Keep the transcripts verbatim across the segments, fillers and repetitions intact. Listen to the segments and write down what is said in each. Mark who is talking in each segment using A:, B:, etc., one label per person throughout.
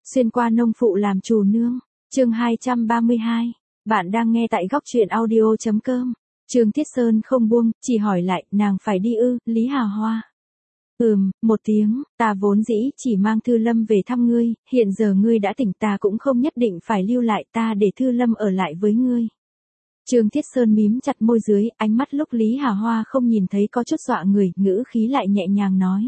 A: Xuyên qua nông phụ làm chủ nương. Chương hai trăm ba mươi hai. Bạn đang nghe tại góc truyện audio chấm com. Trương Thiết Sơn không buông, chỉ hỏi lại, nàng phải đi ư, Lý Hà Hoa. Ừm, một tiếng, ta vốn dĩ chỉ mang Thư Lâm về thăm ngươi, hiện giờ ngươi đã tỉnh, ta cũng không nhất định phải lưu lại, ta để Thư Lâm ở lại với ngươi. Trương Thiết Sơn mím chặt môi dưới, ánh mắt lúc Lý Hà Hoa không nhìn thấy có chút dọa người, ngữ khí lại nhẹ nhàng nói.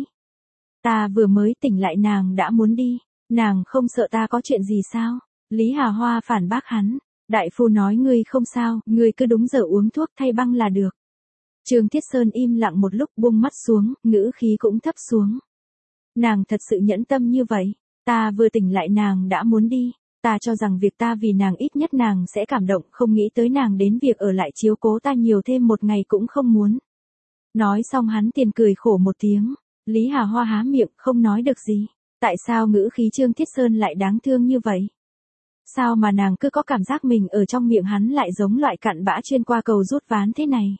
A: Ta vừa mới tỉnh lại nàng đã muốn đi, nàng không sợ ta có chuyện gì sao? Lý Hà Hoa phản bác hắn, đại phu nói ngươi không sao, ngươi cứ đúng giờ uống thuốc thay băng là được. Trương Thiết Sơn im lặng một lúc buông mắt xuống, ngữ khí cũng thấp xuống. Nàng thật sự nhẫn tâm như vậy, ta vừa tỉnh lại nàng đã muốn đi, ta cho rằng việc ta vì nàng ít nhất nàng sẽ cảm động, không nghĩ tới nàng đến việc ở lại chiếu cố ta nhiều thêm một ngày cũng không muốn. Nói xong hắn tiền cười khổ một tiếng, Lý Hà Hoa há miệng không nói được gì, tại sao ngữ khí Trương Thiết Sơn lại đáng thương như vậy? Sao mà nàng cứ có cảm giác mình ở trong miệng hắn lại giống loại cặn bã chuyên qua cầu rút ván thế này?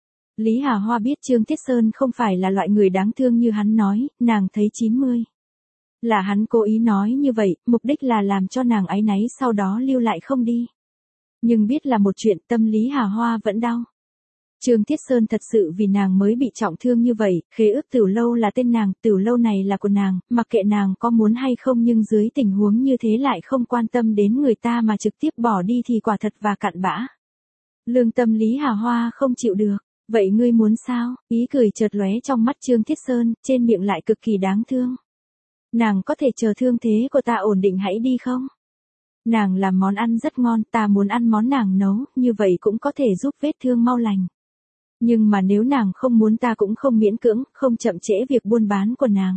A: Lý Hà Hoa biết Trương Thiết Sơn không phải là loại người đáng thương như hắn nói, nàng thấy chín mươi. Là hắn cố ý nói như vậy, mục đích là làm cho nàng áy náy sau đó lưu lại không đi. Nhưng biết là một chuyện, tâm Lý Hà Hoa vẫn đau. Trương Thiết Sơn thật sự vì nàng mới bị trọng thương như vậy, khế ước Tửu Lâu là tên nàng, Tửu Lâu này là của nàng, mặc kệ nàng có muốn hay không, nhưng dưới tình huống như thế lại không quan tâm đến người ta mà trực tiếp bỏ đi thì quả thật và cặn bã. Lương tâm Lý Hà Hoa không chịu được, vậy ngươi muốn sao? Ý cười chợt lóe trong mắt Trương Thiết Sơn, trên miệng lại cực kỳ đáng thương. Nàng có thể chờ thương thế của ta ổn định hãy đi không? Nàng làm món ăn rất ngon, ta muốn ăn món nàng nấu, như vậy cũng có thể giúp vết thương mau lành. Nhưng mà nếu nàng không muốn ta cũng không miễn cưỡng, không chậm trễ việc buôn bán của nàng.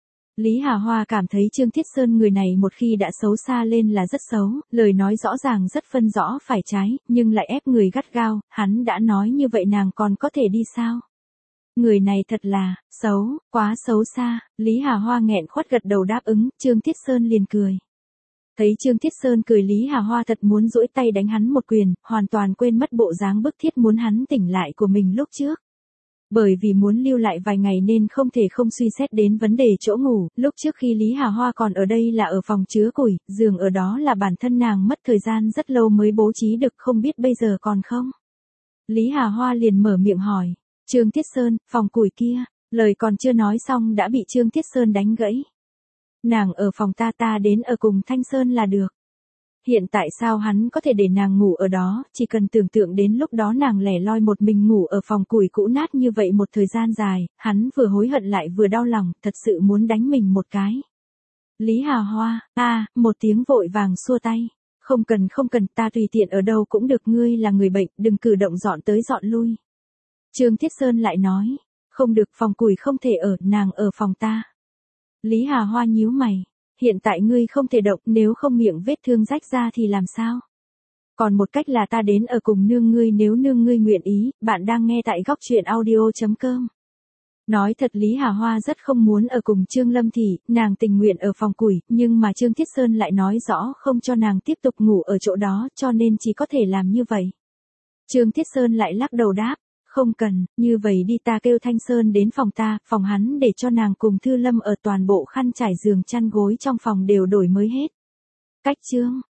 A: Lý Hà Hoa cảm thấy Trương Thiết Sơn người này một khi đã xấu xa lên là rất xấu, lời nói rõ ràng rất phân rõ phải trái, nhưng lại ép người gắt gao, hắn đã nói như vậy nàng còn có thể đi sao? Người này thật là, xấu, quá xấu xa, Lý Hà Hoa nghẹn khuất gật đầu đáp ứng, Trương Thiết Sơn liền cười. Thấy Trương Thiết Sơn cười Lý Hà Hoa thật muốn duỗi tay đánh hắn một quyền, hoàn toàn quên mất bộ dáng bức thiết muốn hắn tỉnh lại của mình lúc trước. Bởi vì muốn lưu lại vài ngày nên không thể không suy xét đến vấn đề chỗ ngủ, lúc trước khi Lý Hà Hoa còn ở đây là ở phòng chứa củi, giường ở đó là bản thân nàng mất thời gian rất lâu mới bố trí được, không biết bây giờ còn không. Lý Hà Hoa liền mở miệng hỏi, Trương Thiết Sơn, phòng củi kia, lời còn chưa nói xong đã bị Trương Thiết Sơn đánh gãy. Nàng ở phòng ta ta đến ở cùng Thanh Sơn là được. Hiện tại sao hắn có thể để nàng ngủ ở đó, chỉ cần tưởng tượng đến lúc đó nàng lẻ loi một mình ngủ ở phòng củi cũ nát như vậy một thời gian dài, hắn vừa hối hận lại vừa đau lòng, thật sự muốn đánh mình một cái. Lý Hà Hoa, a, một tiếng vội vàng xua tay. Không cần không cần, ta tùy tiện ở đâu cũng được, ngươi là người bệnh, đừng cử động dọn tới dọn lui. Trương Thiết Sơn lại nói, không được, phòng củi không thể ở, nàng ở phòng ta. Lý Hà Hoa nhíu mày, hiện tại ngươi không thể động, nếu không miệng vết thương rách ra thì làm sao? Còn một cách là ta đến ở cùng nương ngươi nếu nương ngươi nguyện ý, bạn đang nghe tại góc truyện audio chấm com. Nói thật Lý Hà Hoa rất không muốn ở cùng Trương Lâm Thị, nàng tình nguyện ở phòng củi, nhưng mà Trương Thiết Sơn lại nói rõ không cho nàng tiếp tục ngủ ở chỗ đó, cho nên chỉ có thể làm như vậy. Trương Thiết Sơn lại lắc đầu đáp. Không cần, như vậy đi, ta kêu Thanh Sơn đến phòng ta, phòng hắn để cho nàng cùng Thư Lâm ở, toàn bộ khăn trải giường chăn gối trong phòng đều đổi mới hết. Cách chương,